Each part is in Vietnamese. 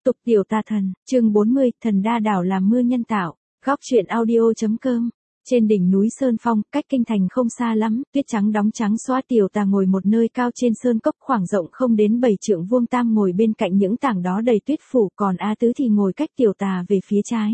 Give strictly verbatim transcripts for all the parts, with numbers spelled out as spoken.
tục tiểu tà thần, chương bốn mươi, thần đa đảo làm mưa nhân tạo, góc truyện audio.com. Trên đỉnh núi Sơn Phong, cách kinh thành không xa lắm, tuyết trắng đóng trắng xóa, tiểu tà ngồi một nơi cao trên sơn cốc khoảng rộng không đến bảy trượng vuông, tam ngồi bên cạnh những tảng đó đầy tuyết phủ, còn A Tứ thì ngồi cách tiểu tà về phía trái.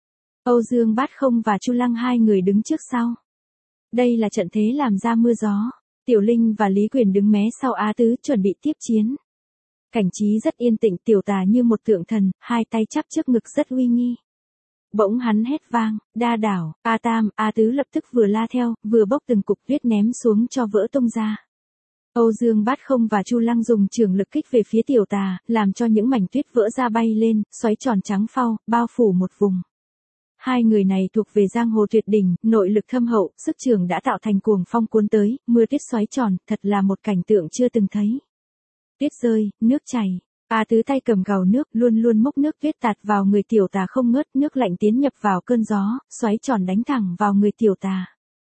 Âu Dương Bát Không và Chu Lăng hai người đứng trước sau. Đây là trận thế làm ra mưa gió. Tiểu Linh và Lý Quyền đứng mé sau A Tứ chuẩn bị tiếp chiến. Cảnh trí rất yên tĩnh, tiểu tà như một tượng thần, hai tay chắp trước ngực rất uy nghi. Bỗng hắn hét vang, đa đảo, A Tam, A Tứ lập tức vừa la theo, vừa bốc từng cục tuyết ném xuống cho vỡ tung ra. Âu Dương Bát Không và Chu Lăng dùng trường lực kích về phía tiểu tà, làm cho những mảnh tuyết vỡ ra bay lên, xoáy tròn trắng phau, bao phủ một vùng. Hai người này thuộc về giang hồ tuyệt đỉnh, nội lực thâm hậu, sức trường đã tạo thành cuồng phong cuốn tới, mưa tuyết xoáy tròn, thật là một cảnh tượng chưa từng thấy. Tuyết rơi, nước chảy. A Tứ tay cầm gầu nước, luôn luôn múc nước tuyết tạt vào người tiểu tà không ngớt, nước lạnh tiến nhập vào cơn gió, xoáy tròn đánh thẳng vào người tiểu tà.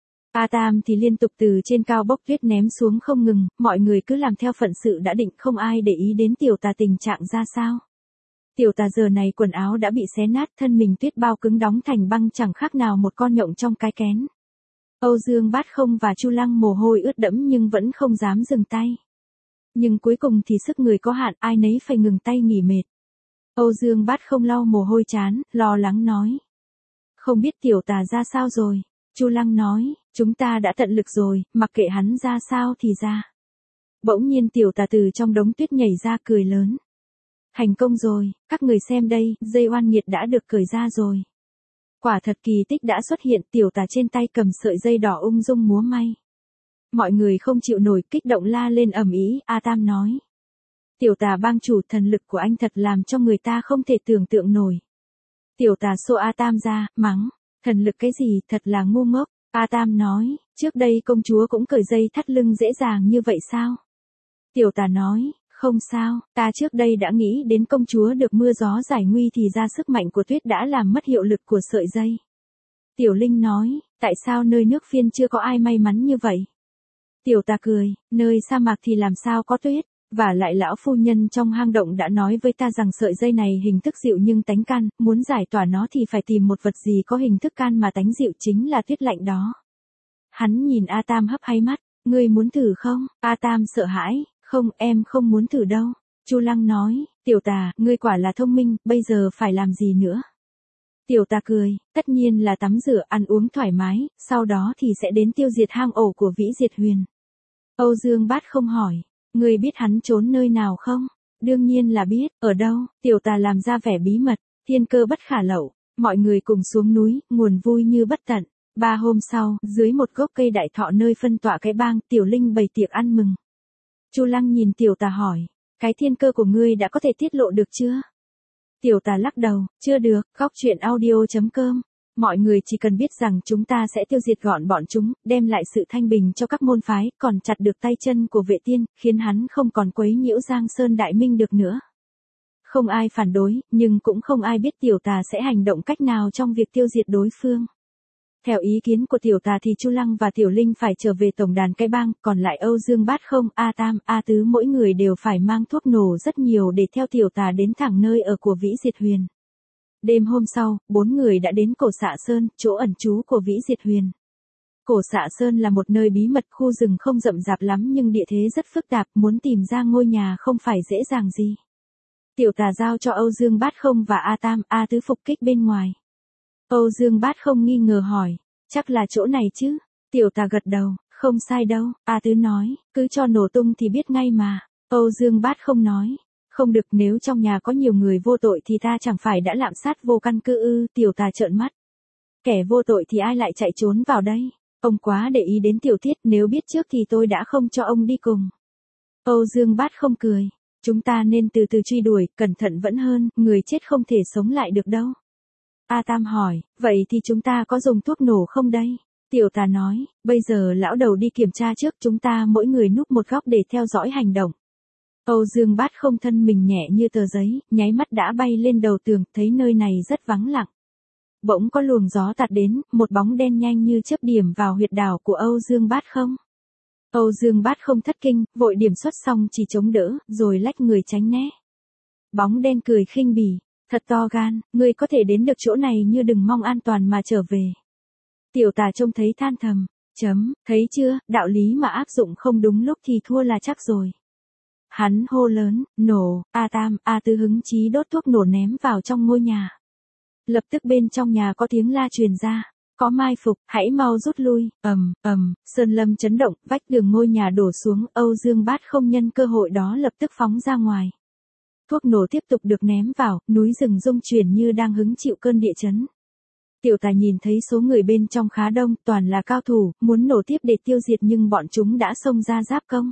A Tam thì liên tục từ trên cao bốc tuyết ném xuống không ngừng, mọi người cứ làm theo phận sự đã định, không ai để ý đến tiểu tà tình trạng ra sao. Tiểu tà giờ này quần áo đã bị xé nát, thân mình tuyết bao cứng đóng thành băng, chẳng khác nào một con nhộng trong cái kén. Âu Dương Bát Không và Chu Lăng mồ hôi ướt đẫm nhưng vẫn không dám dừng tay. Nhưng cuối cùng thì sức người có hạn, ai nấy phải ngừng tay nghỉ mệt. Âu Dương Bát Không lau mồ hôi trán, lo lắng nói. Không biết tiểu tà ra sao rồi. Chu Lăng nói, chúng ta đã tận lực rồi, mặc kệ hắn ra sao thì ra. Bỗng nhiên tiểu tà từ trong đống tuyết nhảy ra cười lớn. Thành công rồi, các người xem đây, dây oan nghiệt đã được cởi ra rồi. Quả thật kỳ tích đã xuất hiện, tiểu tà trên tay cầm sợi dây đỏ ung dung múa may. Mọi người không chịu nổi, kích động la lên ầm ĩ. A Tam nói. Tiểu tà bang chủ, thần lực của anh thật làm cho người ta không thể tưởng tượng nổi. Tiểu tà xô A Tam ra, mắng. Thần lực cái gì, thật là ngu ngốc. A Tam nói, trước đây công chúa cũng cởi dây thắt lưng dễ dàng như vậy sao? Tiểu tà nói, không sao, ta trước đây đã nghĩ đến công chúa được mưa gió giải nguy thì ra sức mạnh của tuyết đã làm mất hiệu lực của sợi dây. Tiểu Linh nói, tại sao nơi nước Phiên chưa có ai may mắn như vậy? Tiểu tà cười, nơi sa mạc thì làm sao có tuyết, và lại lão phu nhân trong hang động đã nói với ta rằng sợi dây này hình thức dịu nhưng tánh can, muốn giải tỏa nó thì phải tìm một vật gì có hình thức can mà tánh dịu, chính là tuyết lạnh đó. Hắn nhìn A Tam hấp háy mắt, ngươi muốn thử không? A Tam sợ hãi, không, em không muốn thử đâu. Chu Lăng nói, tiểu tà, ngươi quả là thông minh, bây giờ phải làm gì nữa? Tiểu tà cười, tất nhiên là tắm rửa, ăn uống thoải mái, sau đó thì sẽ đến tiêu diệt hang ổ của Vĩ Diệt Huyền. Âu Dương Bát Không hỏi, ngươi biết hắn trốn nơi nào không? Đương nhiên là biết, ở đâu? Tiểu tà làm ra vẻ bí mật, thiên cơ bất khả lậu, mọi người cùng xuống núi, nguồn vui như bất tận. Ba hôm sau, dưới một gốc cây đại thọ nơi phân tọa cái bang, Tiểu Linh bày tiệc ăn mừng. Chu Lăng nhìn tiểu tà hỏi, cái thiên cơ của ngươi đã có thể tiết lộ được chưa? Tiểu tà lắc đầu, chưa được. Góc truyện audio.com. Mọi người chỉ cần biết rằng chúng ta sẽ tiêu diệt gọn bọn chúng, đem lại sự thanh bình cho các môn phái, còn chặt được tay chân của Vệ Tiên, khiến hắn không còn quấy nhiễu Giang Sơn Đại Minh được nữa. Không ai phản đối, nhưng cũng không ai biết tiểu tà sẽ hành động cách nào trong việc tiêu diệt đối phương. Theo ý kiến của tiểu tà thì Chu Lăng và Tiểu Linh phải trở về tổng đàn cái bang, còn lại Âu Dương Bát Không, A Tam, A Tứ mỗi người đều phải mang thuốc nổ rất nhiều để theo tiểu tà đến thẳng nơi ở của Vĩ Diệt Huyền. Đêm hôm sau, bốn người đã đến Cổ Xạ Sơn, chỗ ẩn trú của Vĩ Diệt Huyền. Cổ Xạ Sơn là một nơi bí mật, khu rừng không rậm rạp lắm nhưng địa thế rất phức tạp, muốn tìm ra ngôi nhà không phải dễ dàng gì. Tiểu tà giao cho Âu Dương Bát Không và A Tam, A Tứ phục kích bên ngoài. Âu Dương Bát Không nghi ngờ hỏi, chắc là chỗ này chứ? Tiểu tà gật đầu, không sai đâu. A Tứ nói, cứ cho nổ tung thì biết ngay mà. Âu Dương Bát Không nói, không được, nếu trong nhà có nhiều người vô tội thì ta chẳng phải đã lạm sát vô căn cứ ư? Tiểu tà trợn mắt. Kẻ vô tội thì ai lại chạy trốn vào đây? Ông quá để ý đến tiểu tiết, nếu biết trước thì tôi đã không cho ông đi cùng. Âu Dương Bát Không cười, chúng ta nên từ từ truy đuổi, cẩn thận vẫn hơn, người chết không thể sống lại được đâu. A Tam hỏi, vậy thì chúng ta có dùng thuốc nổ không đây? Tiểu tà nói, bây giờ lão đầu đi kiểm tra trước, chúng ta mỗi người núp một góc để theo dõi hành động. Âu Dương Bát Không thân mình nhẹ như tờ giấy, nháy mắt đã bay lên đầu tường, thấy nơi này rất vắng lặng. Bỗng có luồng gió tạt đến, một bóng đen nhanh như chớp điểm vào huyệt đảo của Âu Dương Bát Không. Âu Dương Bát Không thất kinh, vội điểm xuất xong chỉ chống đỡ, rồi lách người tránh né. Bóng đen cười khinh bỉ, thật to gan, ngươi có thể đến được chỗ này như đừng mong an toàn mà trở về. Tiểu tà trông thấy than thầm, chấm, thấy chưa, đạo lý mà áp dụng không đúng lúc thì thua là chắc rồi. Hắn hô lớn, nổ, A Tam, A Tứ hứng chí đốt thuốc nổ ném vào trong ngôi nhà. Lập tức bên trong nhà có tiếng la truyền ra, có mai phục, hãy mau rút lui, ầm, ầm, sơn lâm chấn động, vách tường ngôi nhà đổ xuống, Âu Dương Bát không nhân cơ hội đó lập tức phóng ra ngoài. Thuốc nổ tiếp tục được ném vào, núi rừng rung chuyển như đang hứng chịu cơn địa chấn. Tiểu tà nhìn thấy số người bên trong khá đông, toàn là cao thủ, muốn nổ tiếp để tiêu diệt nhưng bọn chúng đã xông ra giáp công.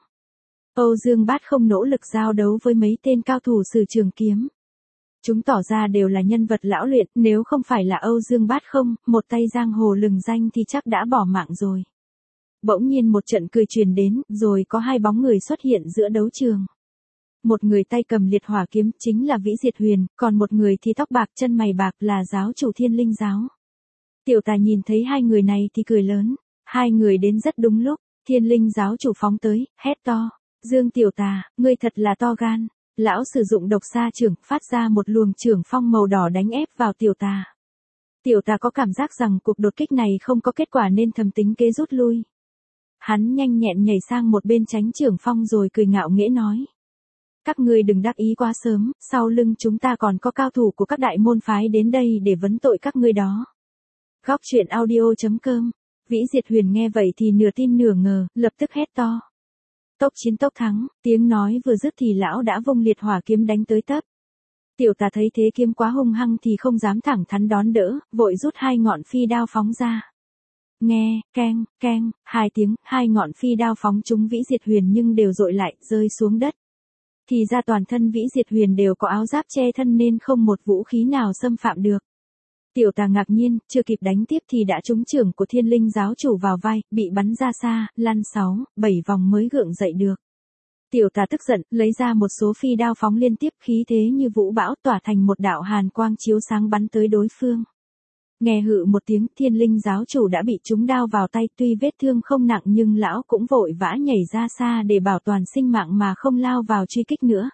Âu Dương Bát không nỗ lực giao đấu với mấy tên cao thủ sử trường kiếm. Chúng tỏ ra đều là nhân vật lão luyện, nếu không phải là Âu Dương Bát không, một tay giang hồ lừng danh thì chắc đã bỏ mạng rồi. Bỗng nhiên một trận cười truyền đến, rồi có hai bóng người xuất hiện giữa đấu trường. Một người tay cầm liệt hỏa kiếm chính là Vĩ Diệt Huyền, còn một người thì tóc bạc chân mày bạc là giáo chủ Thiên Linh giáo. Tiểu tà nhìn thấy hai người này thì cười lớn, hai người đến rất đúng lúc, Thiên Linh giáo chủ phóng tới, hét to, Dương tiểu tà, ngươi thật là to gan. Lão sử dụng độc sa trưởng, phát ra một luồng trưởng phong màu đỏ đánh ép vào tiểu tà. Tiểu tà có cảm giác rằng cuộc đột kích này không có kết quả nên thầm tính kế rút lui. Hắn nhanh nhẹn nhảy sang một bên tránh trưởng phong rồi cười ngạo nghễ nói. Các ngươi đừng đắc ý quá sớm, sau lưng chúng ta còn có cao thủ của các đại môn phái đến đây để vấn tội các ngươi đó. Góc truyện audio chấm com. Vĩ Diệt Huyền nghe vậy thì nửa tin nửa ngờ, lập tức hét to. Tốc chiến tốc thắng, tiếng nói vừa dứt thì lão đã vung liệt hỏa kiếm đánh tới tấp. Tiểu tà thấy thế kiếm quá hung hăng thì không dám thẳng thắn đón đỡ, vội rút hai ngọn phi đao phóng ra. Nghe, keng, keng, hai tiếng, hai ngọn phi đao phóng trúng Vĩ Diệt Huyền nhưng đều dội lại, rơi xuống đất. Thì ra toàn thân Vĩ Diệt Huyền đều có áo giáp che thân nên không một vũ khí nào xâm phạm được. Tiểu tà ngạc nhiên, chưa kịp đánh tiếp thì đã trúng trưởng của Thiên Linh giáo chủ vào vai, bị bắn ra xa, lăn sáu, bảy vòng mới gượng dậy được. Tiểu tà tức giận, lấy ra một số phi đao phóng liên tiếp khí thế như vũ bão tỏa thành một đạo hàn quang chiếu sáng bắn tới đối phương. Nghe hự một tiếng, Thiên Linh giáo chủ đã bị trúng đao vào tay, tuy vết thương không nặng nhưng lão cũng vội vã nhảy ra xa để bảo toàn sinh mạng mà không lao vào truy kích nữa.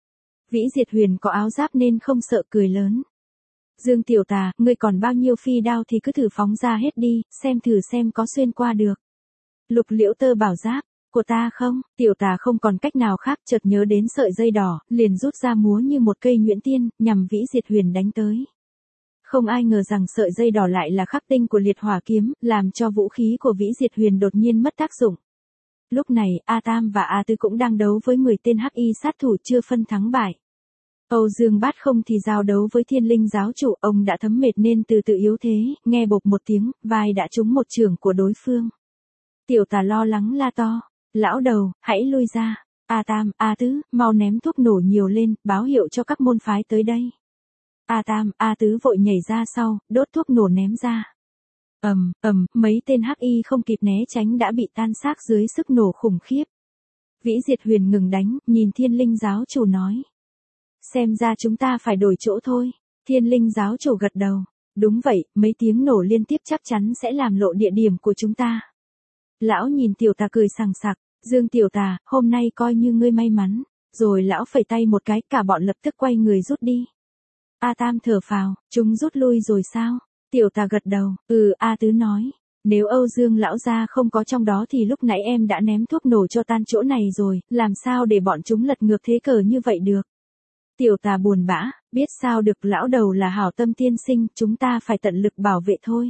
Vĩ Diệt Huyền có áo giáp nên không sợ, cười lớn. Dương tiểu tà, ngươi còn bao nhiêu phi đao thì cứ thử phóng ra hết đi, xem thử xem có xuyên qua được. Lục liễu tơ bảo giáp, của ta không, tiểu tà không còn cách nào khác, chợt nhớ đến sợi dây đỏ, liền rút ra múa như một cây nhuyễn tiên, nhằm Vĩ Diệt Huyền đánh tới. Không ai ngờ rằng sợi dây đỏ lại là khắc tinh của liệt hỏa kiếm, làm cho vũ khí của Vĩ Diệt Huyền đột nhiên mất tác dụng. Lúc này, A Tam và A Tư cũng đang đấu với mười tên hắc y sát thủ chưa phân thắng bại. Âu Dương Bát không thì giao đấu với Thiên Linh giáo chủ, ông đã thấm mệt nên từ từ yếu thế, nghe bộp một tiếng, vai đã trúng một chưởng của đối phương. Tiểu tà lo lắng la to, lão đầu, hãy lui ra, A Tam, A Tứ, mau ném thuốc nổ nhiều lên, báo hiệu cho các môn phái tới đây. A Tam, A Tứ vội nhảy ra sau, đốt thuốc nổ ném ra. Ầm, ầm, mấy tên hắc y không kịp né tránh đã bị tan xác dưới sức nổ khủng khiếp. Vĩ Diệt Huyền ngừng đánh, nhìn Thiên Linh giáo chủ nói. Xem ra chúng ta phải đổi chỗ thôi. Thiên Linh giáo chủ gật đầu. Đúng vậy, mấy tiếng nổ liên tiếp chắc chắn sẽ làm lộ địa điểm của chúng ta. Lão nhìn tiểu tà cười sằng sặc. Dương tiểu tà, hôm nay coi như ngươi may mắn. Rồi lão phẩy tay một cái, cả bọn lập tức quay người rút đi. A Tam thở phào, chúng rút lui rồi sao? Tiểu tà gật đầu, ừ, A Tứ nói. Nếu Âu Dương lão gia không có trong đó thì lúc nãy em đã ném thuốc nổ cho tan chỗ này rồi, làm sao để bọn chúng lật ngược thế cờ như vậy được? Tiểu tà buồn bã, biết sao được, lão đầu là hảo tâm tiên sinh, chúng ta phải tận lực bảo vệ thôi.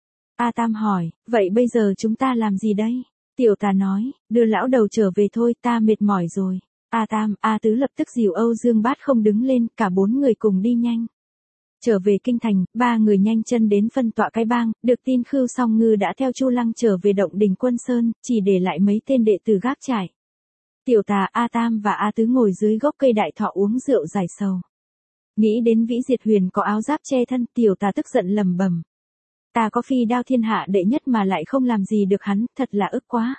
A Tam hỏi, vậy bây giờ chúng ta làm gì đây? Tiểu tà nói, đưa lão đầu trở về thôi, ta mệt mỏi rồi. A Tam, A Tứ lập tức dìu Âu Dương Bát không đứng lên, cả bốn người cùng đi nhanh. Trở về kinh thành, ba người nhanh chân đến phân tọa cái bang, được tin Khưu Song Ngư đã theo Chu Lăng trở về động đình Quân Sơn, chỉ để lại mấy tên đệ tử gác trại. Tiểu tà, A Tam và A Tứ ngồi dưới gốc cây đại thọ uống rượu giải sầu. Nghĩ đến Vĩ Diệt Huyền có áo giáp che thân, tiểu tà tức giận lầm bầm. Ta có phi đao thiên hạ đệ nhất mà lại không làm gì được hắn, thật là ức quá.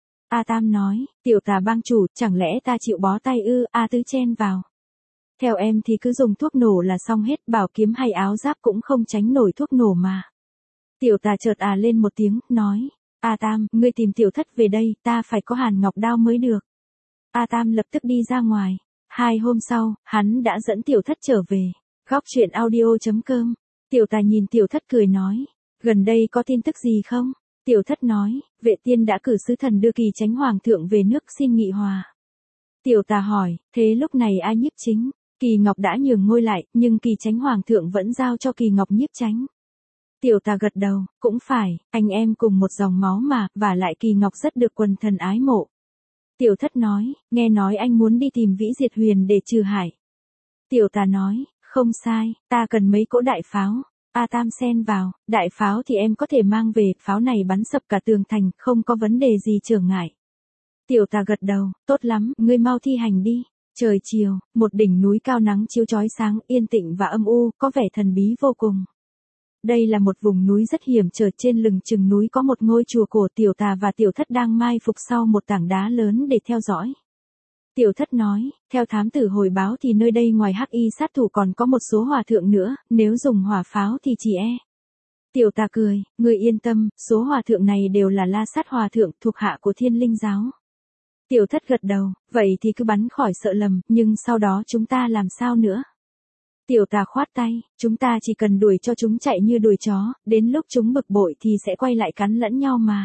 A Tam nói, tiểu tà bang chủ, chẳng lẽ ta chịu bó tay ư? A Tứ chen vào. Theo em thì cứ dùng thuốc nổ là xong hết, bảo kiếm hay áo giáp cũng không tránh nổi thuốc nổ mà. Tiểu tà chợt à lên một tiếng, nói, A Tam, ngươi tìm tiểu thất về đây, ta phải có hàn ngọc đao mới được. A Tam lập tức đi ra ngoài. Hai hôm sau, hắn đã dẫn tiểu thất trở về. Góc chuyện audio.com. Tiểu tà nhìn tiểu thất cười nói. Gần đây có tin tức gì không? Tiểu thất nói, vệ tiên đã cử sứ thần đưa Kỳ Chánh Hoàng thượng về nước xin nghị hòa. Tiểu tà hỏi, thế lúc này ai nhiếp chính? Kỳ Ngọc đã nhường ngôi lại, nhưng Kỳ Chánh Hoàng thượng vẫn giao cho Kỳ Ngọc nhiếp chánh. Tiểu tà gật đầu, cũng phải, anh em cùng một dòng máu mà, và lại Kỳ Ngọc rất được quần thần ái mộ. Tiểu thất nói, nghe nói anh muốn đi tìm Vĩ Diệt Huyền để trừ hại. Tiểu tà nói, không sai, ta cần mấy cỗ đại pháo. A Tam xen vào, đại pháo thì em có thể mang về, pháo này bắn sập cả tường thành, không có vấn đề gì trở ngại. Tiểu tà gật đầu, tốt lắm, ngươi mau thi hành đi. Trời chiều, một đỉnh núi cao nắng chiếu chói sáng, yên tĩnh và âm u, có vẻ thần bí vô cùng. Đây là một vùng núi rất hiểm trở, trên lưng chừng núi có một ngôi chùa cổ. Tiểu tà và tiểu thất đang mai phục sau một tảng đá lớn để theo dõi. Tiểu thất nói, theo thám tử hồi báo thì nơi đây ngoài hắc y sát thủ còn có một số hòa thượng nữa, nếu dùng hỏa pháo thì chỉ e. Tiểu tà cười, người yên tâm, số hòa thượng này đều là La Sát hòa thượng thuộc hạ của Thiên Linh giáo. Tiểu thất gật đầu, vậy thì cứ bắn khỏi sợ lầm, nhưng sau đó chúng ta làm sao nữa? Tiểu tà khoát tay, chúng ta chỉ cần đuổi cho chúng chạy như đuổi chó, đến lúc chúng bực bội thì sẽ quay lại cắn lẫn nhau mà.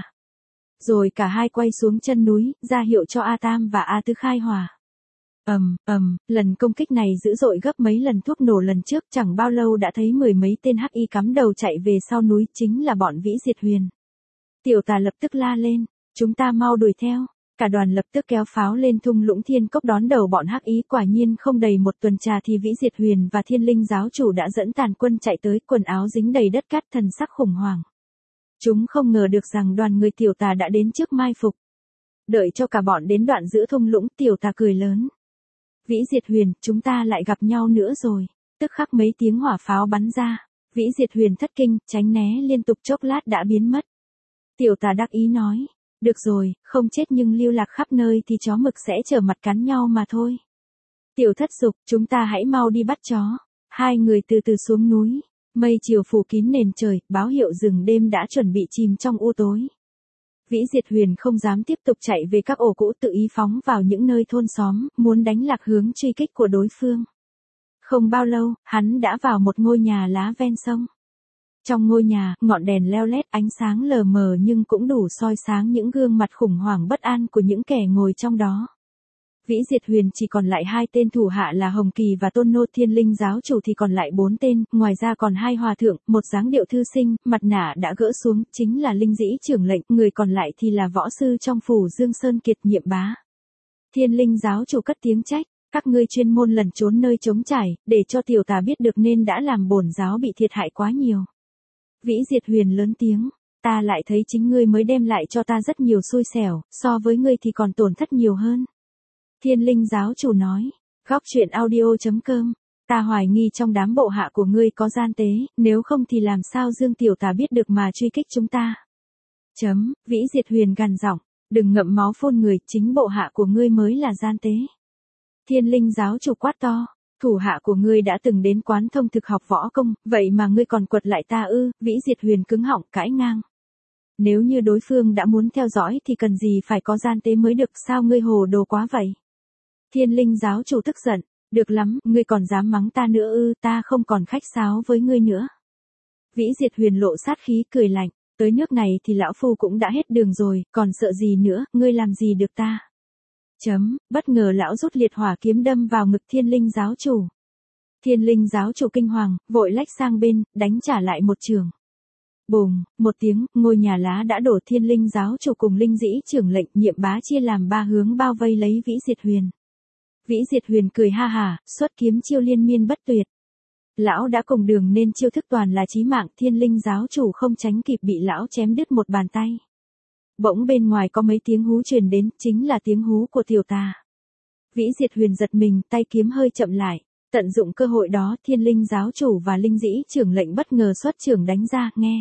Rồi cả hai quay xuống chân núi, ra hiệu cho A Tam và A Tứ khai hỏa. Ầm, ầm, lần công kích này dữ dội gấp mấy lần thuốc nổ lần trước, chẳng bao lâu đã thấy mười mấy tên hắc y cắm đầu chạy về sau núi, chính là bọn Vĩ Diệt Huyền. Tiểu tà lập tức la lên, chúng ta mau đuổi theo. Cả đoàn lập tức kéo pháo lên thung lũng Thiên Cốc đón đầu bọn hắc ý. Quả nhiên không đầy một tuần trà thì Vĩ Diệt Huyền và Thiên Linh giáo chủ đã dẫn tàn quân chạy tới, quần áo dính đầy đất cát, thần sắc khủng hoảng. Chúng không ngờ được rằng đoàn người tiểu tà đã đến trước mai phục. Đợi cho cả bọn đến đoạn giữa thung lũng, tiểu tà cười lớn. Vĩ Diệt Huyền, chúng ta lại gặp nhau nữa rồi. Tức khắc mấy tiếng hỏa pháo bắn ra. Vĩ Diệt Huyền thất kinh, tránh né liên tục chốc lát đã biến mất. Tiểu tà đắc ý nói. Được rồi, không chết nhưng lưu lạc khắp nơi thì chó mực sẽ trở mặt cắn nhau mà thôi. Tiểu thất dục, chúng ta hãy mau đi bắt chó. Hai người từ từ xuống núi. Mây chiều phủ kín nền trời, báo hiệu rừng đêm đã chuẩn bị chìm trong u tối. Vĩ Diệt Huyền không dám tiếp tục chạy về các ổ cũ, tự ý phóng vào những nơi thôn xóm, muốn đánh lạc hướng truy kích của đối phương. Không bao lâu, hắn đã vào một ngôi nhà lá ven sông. Trong ngôi nhà, ngọn đèn leo lét, ánh sáng lờ mờ nhưng cũng đủ soi sáng những gương mặt khủng hoảng bất an của những kẻ ngồi trong đó. Vĩ Diệt Huyền chỉ còn lại hai tên thủ hạ là Hồng Kỳ và Tôn Nô, Thiên Linh giáo chủ thì còn lại bốn tên, ngoài ra còn hai hòa thượng, một dáng điệu thư sinh, mặt nạ đã gỡ xuống, chính là Linh Dĩ trưởng lệnh, người còn lại thì là võ sư trong phủ Dương Sơn Kiệt Nhiệm Bá. Thiên Linh giáo chủ cất tiếng trách, các ngươi chuyên môn lẩn trốn nơi trống trải, để cho tiểu tà biết được nên đã làm bổn giáo bị thiệt hại quá nhiều. Vĩ Diệt Huyền lớn tiếng, ta lại thấy chính ngươi mới đem lại cho ta rất nhiều xui xẻo, so với ngươi thì còn tổn thất nhiều hơn. Thiên Linh giáo chủ nói, góc chuyện audio.com, ta hoài nghi trong đám bộ hạ của ngươi có gian tế, nếu không thì làm sao Dương tiểu tà biết được mà truy kích chúng ta. Chấm, Vĩ Diệt Huyền gằn giọng, đừng ngậm máu phun người, chính bộ hạ của ngươi mới là gian tế. Thiên Linh giáo chủ quát to. Thủ hạ của ngươi đã từng đến quán thông thực học võ công, vậy mà ngươi còn quật lại ta ư? Vĩ Diệt Huyền cứng họng cãi ngang. Nếu như đối phương đã muốn theo dõi thì cần gì phải có gian tế mới được, sao ngươi hồ đồ quá vậy? Thiên Linh giáo chủ tức giận, được lắm, ngươi còn dám mắng ta nữa ư? Ta không còn khách sáo với ngươi nữa. Vĩ Diệt Huyền lộ sát khí cười lạnh, tới nước này thì lão phu cũng đã hết đường rồi, còn sợ gì nữa, ngươi làm gì được ta? Chấm, bất ngờ lão rút liệt hỏa kiếm đâm vào ngực Thiên Linh giáo chủ. Thiên Linh giáo chủ kinh hoàng, vội lách sang bên, đánh trả lại một trường. Bùng, một tiếng, ngôi nhà lá đã đổ. Thiên Linh giáo chủ cùng Linh Dĩ trưởng lệnh Nhiệm Bá chia làm ba hướng bao vây lấy Vĩ Diệt Huyền. Vĩ Diệt Huyền cười ha hả, xuất kiếm chiêu liên miên bất tuyệt. Lão đã cùng đường nên chiêu thức toàn là chí mạng, Thiên Linh giáo chủ không tránh kịp bị lão chém đứt một bàn tay. Bỗng bên ngoài có mấy tiếng hú truyền đến, chính là tiếng hú của tiểu tà. Vĩ Diệt Huyền giật mình, tay kiếm hơi chậm lại. Tận dụng cơ hội đó, Thiên Linh giáo chủ và Linh Dĩ trưởng lệnh bất ngờ xuất trưởng đánh ra, nghe.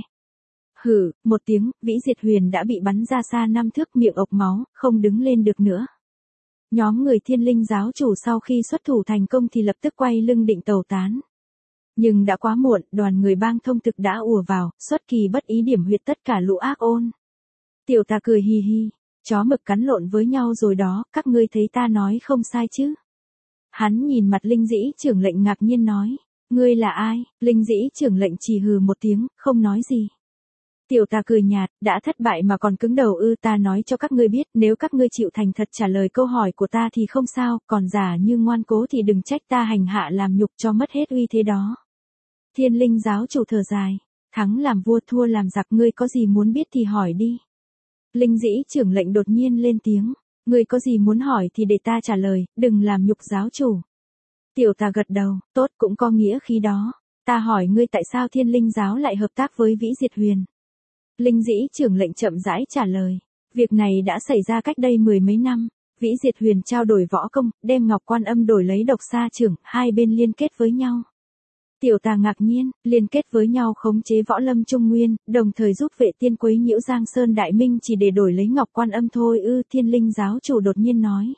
Hử, một tiếng, Vĩ Diệt Huyền đã bị bắn ra xa năm thước, miệng ộc máu, không đứng lên được nữa. Nhóm người Thiên Linh giáo chủ sau khi xuất thủ thành công thì lập tức quay lưng định tẩu tán. Nhưng đã quá muộn, đoàn người bang thông thực đã ùa vào, xuất kỳ bất ý điểm huyệt tất cả lũ ác ôn. Tiểu tà cười hi hi, chó mực cắn lộn với nhau rồi đó, các ngươi thấy ta nói không sai chứ? Hắn nhìn mặt Linh Dĩ trưởng lệnh ngạc nhiên nói, ngươi là ai? Linh Dĩ trưởng lệnh chỉ hừ một tiếng, không nói gì. Tiểu tà cười nhạt, đã thất bại mà còn cứng đầu ư? Ta nói cho các ngươi biết, nếu các ngươi chịu thành thật trả lời câu hỏi của ta thì không sao, còn giả như ngoan cố thì đừng trách ta hành hạ làm nhục cho mất hết uy thế đó. Thiên Linh giáo chủ thở dài, thắng làm vua thua làm giặc, ngươi có gì muốn biết thì hỏi đi. Linh Dĩ trưởng lệnh đột nhiên lên tiếng, ngươi có gì muốn hỏi thì để ta trả lời, đừng làm nhục giáo chủ. Tiểu tà gật đầu, tốt, cũng có nghĩa khí đó. Ta hỏi ngươi tại sao Thiên Linh giáo lại hợp tác với Vĩ Diệt Huyền? Linh Dĩ trưởng lệnh chậm rãi trả lời, việc này đã xảy ra cách đây mười mấy năm. Vĩ Diệt Huyền trao đổi võ công, đem Ngọc Quan Âm đổi lấy Độc Sa Trưởng, hai bên liên kết với nhau. Tiểu tà ngạc nhiên, liên kết với nhau khống chế võ lâm Trung Nguyên, đồng thời giúp vệ tiên quấy nhiễu Giang Sơn Đại Minh chỉ để đổi lấy Ngọc Quan Âm thôi ư? Thiên Linh giáo chủ đột nhiên nói.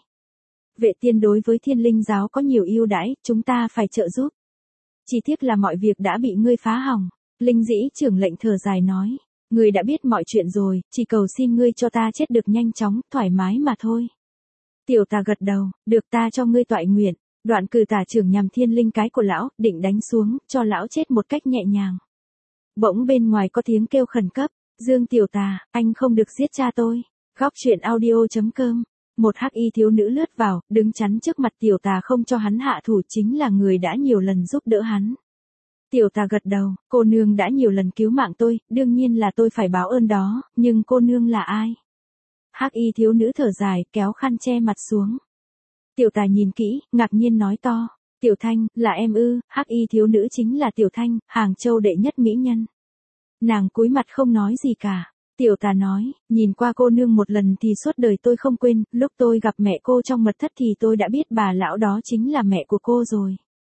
Vệ tiên đối với Thiên Linh giáo có nhiều ưu đãi, chúng ta phải trợ giúp. Chỉ tiếc là mọi việc đã bị ngươi phá hỏng. Linh Dĩ trưởng lệnh thở dài nói, ngươi đã biết mọi chuyện rồi, chỉ cầu xin ngươi cho ta chết được nhanh chóng, thoải mái mà thôi. Tiểu tà gật đầu, được, ta cho ngươi toại nguyện. Đoạn cử tả trưởng nhằm thiên linh cái của lão, định đánh xuống, cho lão chết một cách nhẹ nhàng. Bỗng bên ngoài có tiếng kêu khẩn cấp, Dương tiểu tà, anh không được giết cha tôi. Góc truyện audio chấm com. Một hắc y thiếu nữ lướt vào, đứng chắn trước mặt tiểu tà không cho hắn hạ thủ, chính là người đã nhiều lần giúp đỡ hắn. Tiểu tà gật đầu, cô nương đã nhiều lần cứu mạng tôi, đương nhiên là tôi phải báo ơn đó, nhưng cô nương là ai? Hắc y thiếu nữ thở dài, kéo khăn che mặt xuống. Tiểu tà nhìn kỹ, ngạc nhiên nói to, Tiểu Thanh, là em ư? Hắc y thiếu nữ chính là Tiểu Thanh, Hàng Châu đệ nhất mỹ nhân. Nàng cúi mặt không nói gì cả. Tiểu tà nói, nhìn qua cô nương một lần thì suốt đời tôi không quên, lúc tôi gặp mẹ cô trong mật thất thì tôi đã biết bà lão đó chính là mẹ của cô rồi.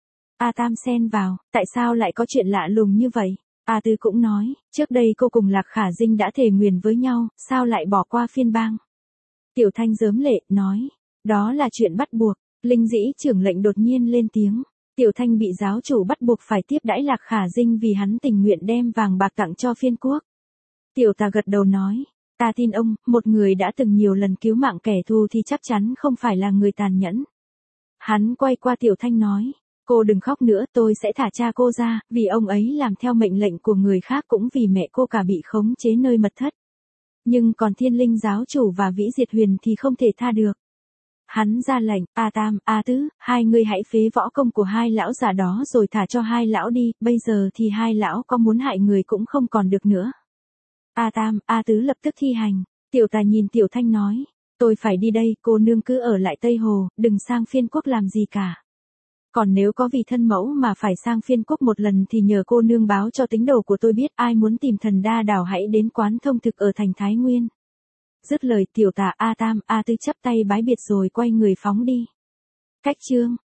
A Tam xen vào, tại sao lại có chuyện lạ lùng như vậy? A Tư cũng nói, trước đây cô cùng Lạc Khả Dinh đã thề nguyền với nhau, sao lại bỏ qua phiên bang? Tiểu Thanh rớm lệ, nói, đó là chuyện bắt buộc. Linh Dĩ trưởng lệnh đột nhiên lên tiếng, Tiểu Thanh bị giáo chủ bắt buộc phải tiếp đãi Lạc Khả Dinh vì hắn tình nguyện đem vàng bạc tặng cho phiên quốc. Tiểu tà gật đầu nói, ta tin ông, một người đã từng nhiều lần cứu mạng kẻ thù thì chắc chắn không phải là người tàn nhẫn. Hắn quay qua Tiểu Thanh nói, cô đừng khóc nữa, tôi sẽ thả cha cô ra, vì ông ấy làm theo mệnh lệnh của người khác, cũng vì mẹ cô cả bị khống chế nơi mật thất. Nhưng còn Thiên Linh giáo chủ và Vĩ Diệt Huyền thì không thể tha được. Hắn ra lệnh, A Tam, A Tứ, hai người hãy phế võ công của hai lão già đó rồi thả cho hai lão đi, bây giờ thì hai lão có muốn hại người cũng không còn được nữa. A Tam, A Tứ lập tức thi hành. Tiểu tà nhìn Tiểu Thanh nói, tôi phải đi đây, cô nương cứ ở lại Tây Hồ, đừng sang phiên quốc làm gì cả. Còn nếu có vì thân mẫu mà phải sang phiên quốc một lần thì nhờ cô nương báo cho tín đồ của tôi biết, ai muốn tìm thần đa đảo hãy đến quán thông thực ở thành Thái Nguyên. Dứt lời Tiểu tà, A Tam, A Tứ chắp tay bái biệt rồi quay người phóng đi. Cách chương